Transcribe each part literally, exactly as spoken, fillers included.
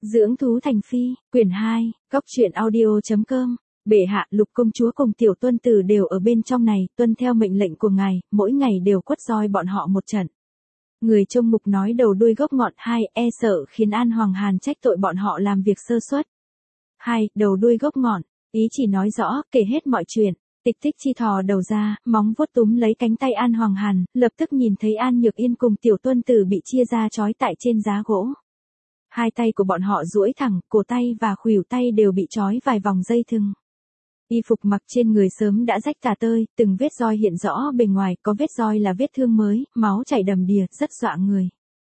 Dưỡng thú thành phi, quyển hai, góc truyện audio.com. Bệ hạ, Lục công chúa cùng tiểu tuân tử đều ở bên trong này, tuân theo mệnh lệnh của ngài, mỗi ngày đều quất roi bọn họ một trận. Người trông mục nói đầu đuôi gốc ngọn. Hai, e sợ khiến An Hoàng Hàn trách tội bọn họ làm việc sơ suất. Hai, đầu đuôi gốc ngọn, ý chỉ nói rõ, kể hết mọi chuyện. Tịch Tích Chi thò đầu ra, móng vuốt túm lấy cánh tay An Hoàng Hàn, lập tức nhìn thấy An Nhược Yên cùng tiểu tuân tử bị chia ra trói tại trên giá gỗ. Hai tay của bọn họ duỗi thẳng, cổ tay và khuỷu tay đều bị trói vài vòng dây thừng. Y phục mặc trên người sớm đã rách tả tơi, từng vết roi hiện rõ bề ngoài, có vết roi là vết thương mới, máu chảy đầm đìa, rất dọa người.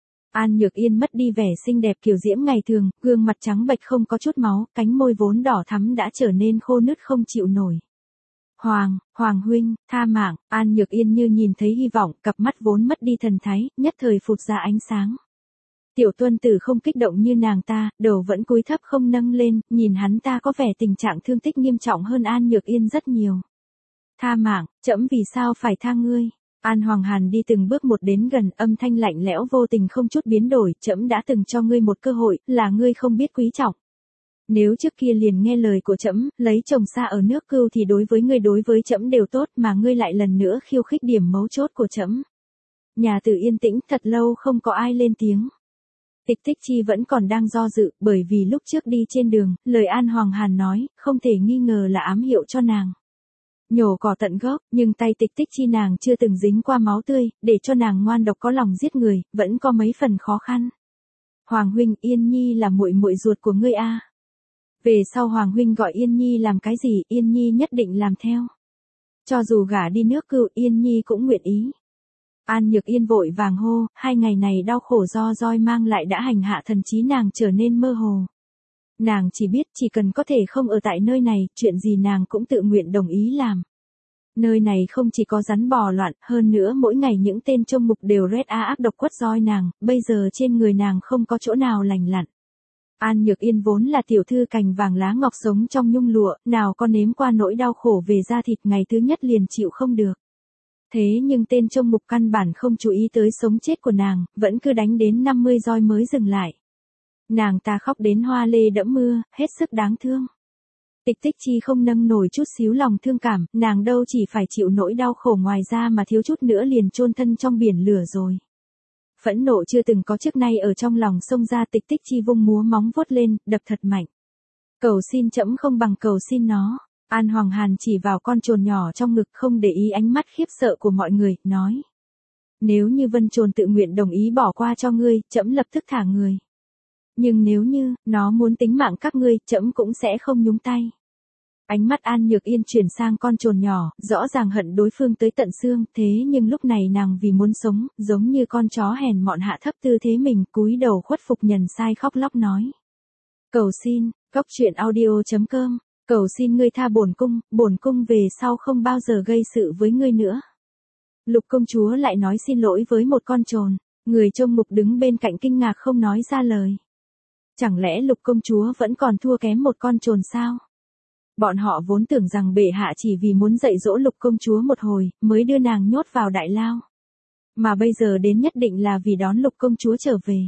An Nhược Yên mất đi vẻ xinh đẹp kiều diễm ngày thường, gương mặt trắng bệch không có chút máu, cánh môi vốn đỏ thắm đã trở nên khô nứt không chịu nổi. Hoàng, Hoàng huynh, tha mạng. An Nhược Yên như nhìn thấy hy vọng, cặp mắt vốn mất đi thần thái, nhất thời phụt ra ánh sáng. Tiểu tuân tử không kích động như nàng ta, đầu vẫn cúi thấp không nâng lên, nhìn hắn ta có vẻ tình trạng thương tích nghiêm trọng hơn An Nhược Yên rất nhiều. Tha mạng, trẫm vì sao phải tha ngươi? An Hoàng Hàn đi từng bước một đến gần, âm thanh lạnh lẽo vô tình không chút biến đổi, trẫm đã từng cho ngươi một cơ hội, là ngươi không biết quý trọng. Nếu trước kia liền nghe lời của trẫm, lấy chồng xa ở nước Cưu thì đối với ngươi đối với trẫm đều tốt, mà ngươi lại lần nữa khiêu khích điểm mấu chốt của trẫm. Nhà Tử yên tĩnh, thật lâu không có ai lên tiếng. Tịch Tích Chi vẫn còn đang do dự, bởi vì lúc trước đi trên đường, lời An Hoàng Hàn nói, không thể nghi ngờ là ám hiệu cho nàng. Nhổ cỏ tận gốc, nhưng tay Tịch Tích Chi nàng chưa từng dính qua máu tươi, để cho nàng ngoan độc có lòng giết người, vẫn có mấy phần khó khăn. Hoàng huynh, Yên Nhi là muội muội ruột của ngươi a. Về sau Hoàng huynh gọi Yên Nhi làm cái gì, Yên Nhi nhất định làm theo. Cho dù gả đi nước Cưu, Yên Nhi cũng nguyện ý. An Nhược Yên vội vàng hô, hai ngày này đau khổ do roi mang lại đã hành hạ thần trí nàng trở nên mơ hồ. Nàng chỉ biết chỉ cần có thể không ở tại nơi này, chuyện gì nàng cũng tự nguyện đồng ý làm. Nơi này không chỉ có rắn bò loạn, hơn nữa mỗi ngày những tên trông mục đều rét á ác độc quất roi nàng, bây giờ trên người nàng không có chỗ nào lành lặn. An Nhược Yên vốn là tiểu thư cành vàng lá ngọc sống trong nhung lụa, nào có nếm qua nỗi đau khổ về da thịt, ngày thứ nhất liền chịu không được. Thế nhưng tên trông mục căn bản không chú ý tới sống chết của nàng, vẫn cứ đánh đến năm mươi roi mới dừng lại. Nàng ta khóc đến hoa lê đẫm mưa, hết sức đáng thương. Tịch Tích Chi không nâng nổi chút xíu lòng thương cảm, nàng đâu chỉ phải chịu nỗi đau khổ ngoài ra mà thiếu chút nữa liền chôn thân trong biển lửa rồi. Phẫn nộ chưa từng có trước nay ở trong lòng xông ra, Tịch Tích Chi vung múa móng vuốt lên, đập thật mạnh. Cầu xin trẫm không bằng cầu xin nó. An Hoàng Hàn chỉ vào con trồn nhỏ trong ngực, không để ý ánh mắt khiếp sợ của mọi người, nói. Nếu như Vân Trồn tự nguyện đồng ý bỏ qua cho ngươi, trẫm lập tức thả người. Nhưng nếu như, nó muốn tính mạng các ngươi, trẫm cũng sẽ không nhúng tay. Ánh mắt An Nhược Yên chuyển sang con trồn nhỏ, rõ ràng hận đối phương tới tận xương, thế nhưng lúc này nàng vì muốn sống, giống như con chó hèn mọn hạ thấp tư thế mình, cúi đầu khuất phục nhận sai khóc lóc nói. Cầu xin, góc truyện audio.com. Cầu xin ngươi tha bổn cung, bổn cung về sau không bao giờ gây sự với ngươi nữa. Lục công chúa lại nói xin lỗi với một con trồn, người trông mục đứng bên cạnh kinh ngạc không nói ra lời. Chẳng lẽ Lục công chúa vẫn còn thua kém một con trồn sao? Bọn họ vốn tưởng rằng bệ hạ chỉ vì muốn dạy dỗ Lục công chúa một hồi, mới đưa nàng nhốt vào đại lao. Mà bây giờ đến nhất định là vì đón Lục công chúa trở về.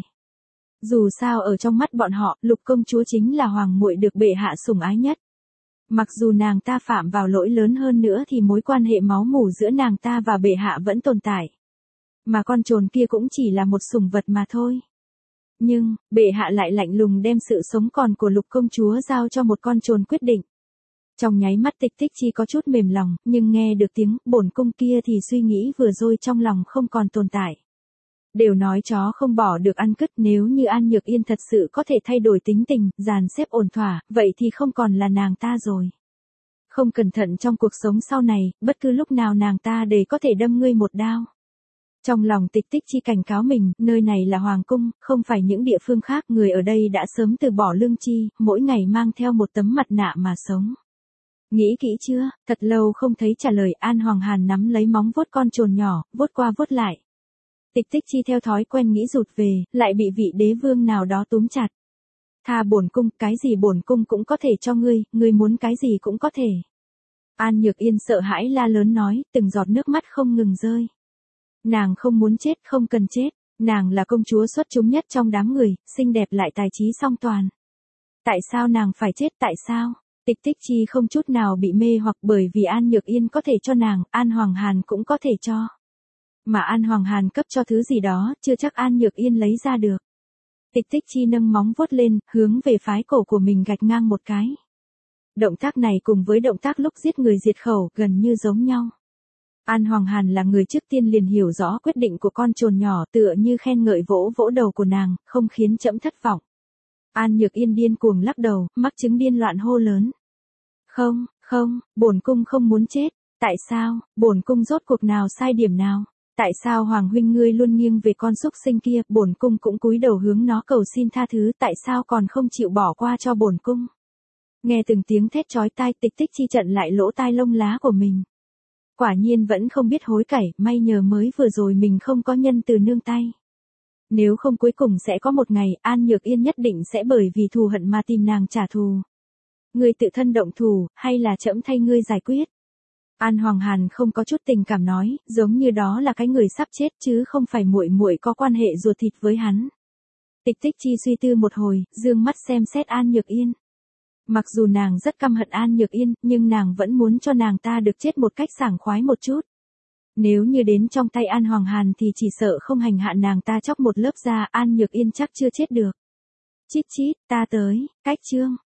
Dù sao ở trong mắt bọn họ, Lục công chúa chính là hoàng muội được bệ hạ sủng ái nhất. Mặc dù nàng ta phạm vào lỗi lớn hơn nữa thì mối quan hệ máu mủ giữa nàng ta và bệ hạ vẫn tồn tại. Mà con trồn kia cũng chỉ là một sủng vật mà thôi. Nhưng, bệ hạ lại lạnh lùng đem sự sống còn của Lục công chúa giao cho một con trồn quyết định. Trong nháy mắt Tịch Tích Chi có chút mềm lòng, nhưng nghe được tiếng bổn cung kia thì suy nghĩ vừa rồi trong lòng không còn tồn tại. Đều nói chó không bỏ được ăn cứt, nếu như An Nhược Yên thật sự có thể thay đổi tính tình, dàn xếp ổn thỏa, vậy thì không còn là nàng ta rồi. Không cẩn thận trong cuộc sống sau này, bất cứ lúc nào nàng ta đều có thể đâm ngươi một đao. Trong lòng Tịch Tích Chi cảnh cáo mình, nơi này là hoàng cung, không phải những địa phương khác, người ở đây đã sớm từ bỏ lương tri, mỗi ngày mang theo một tấm mặt nạ mà sống. Nghĩ kỹ chưa? Thật lâu không thấy trả lời, An Hoàng Hàn nắm lấy móng vuốt con trồn nhỏ, vuốt qua vuốt lại. Tịch Tích Chi theo thói quen nghĩ rụt về, lại bị vị đế vương nào đó túm chặt. Tha bổn cung, cái gì bổn cung cũng có thể cho ngươi, ngươi muốn cái gì cũng có thể. An Nhược Yên sợ hãi la lớn nói, từng giọt nước mắt không ngừng rơi. Nàng không muốn chết, không cần chết. Nàng là công chúa xuất chúng nhất trong đám người, xinh đẹp lại tài trí song toàn. Tại sao nàng phải chết, tại sao? Tịch Tích Chi không chút nào bị mê hoặc bởi vì An Nhược Yên có thể cho nàng, An Hoàng Hàn cũng có thể cho. Mà An Hoàng Hàn cấp cho thứ gì đó, chưa chắc An Nhược Yên lấy ra được. Tịch Tích Chi nâng móng vuốt lên, hướng về phái cổ của mình gạch ngang một cái. Động tác này cùng với động tác lúc giết người diệt khẩu, gần như giống nhau. An Hoàng Hàn là người trước tiên liền hiểu rõ quyết định của con trồn nhỏ, tựa như khen ngợi vỗ vỗ đầu của nàng, không khiến trẫm thất vọng. An Nhược Yên điên cuồng lắc đầu, mắc chứng điên loạn hô lớn. Không, không, bổn cung không muốn chết. Tại sao, bổn cung rốt cuộc nào sai điểm nào? Tại sao Hoàng huynh ngươi luôn nghiêng về con súc sinh kia, bổn cung cũng cúi đầu hướng nó cầu xin tha thứ, tại sao còn không chịu bỏ qua cho bổn cung? Nghe từng tiếng thét chói tai, Tịch Tích Chi chặn lại lỗ tai lông lá của mình. Quả nhiên vẫn không biết hối cải, may nhờ mới vừa rồi mình không có nhân từ nương tay. Nếu không cuối cùng sẽ có một ngày, An Nhược Yên nhất định sẽ bởi vì thù hận mà tìm nàng trả thù. Ngươi tự thân động thủ, hay là trẫm thay ngươi giải quyết? An Hoàng Hàn không có chút tình cảm nói, giống như đó là cái người sắp chết chứ không phải muội muội có quan hệ ruột thịt với hắn. Tịch Tích Chi suy tư một hồi, dương mắt xem xét An Nhược Yên. Mặc dù nàng rất căm hận An Nhược Yên, nhưng nàng vẫn muốn cho nàng ta được chết một cách sảng khoái một chút. Nếu như đến trong tay An Hoàng Hàn thì chỉ sợ không hành hạ nàng ta chóc một lớp da, An Nhược Yên chắc chưa chết được. Chít chít, ta tới, cách chương.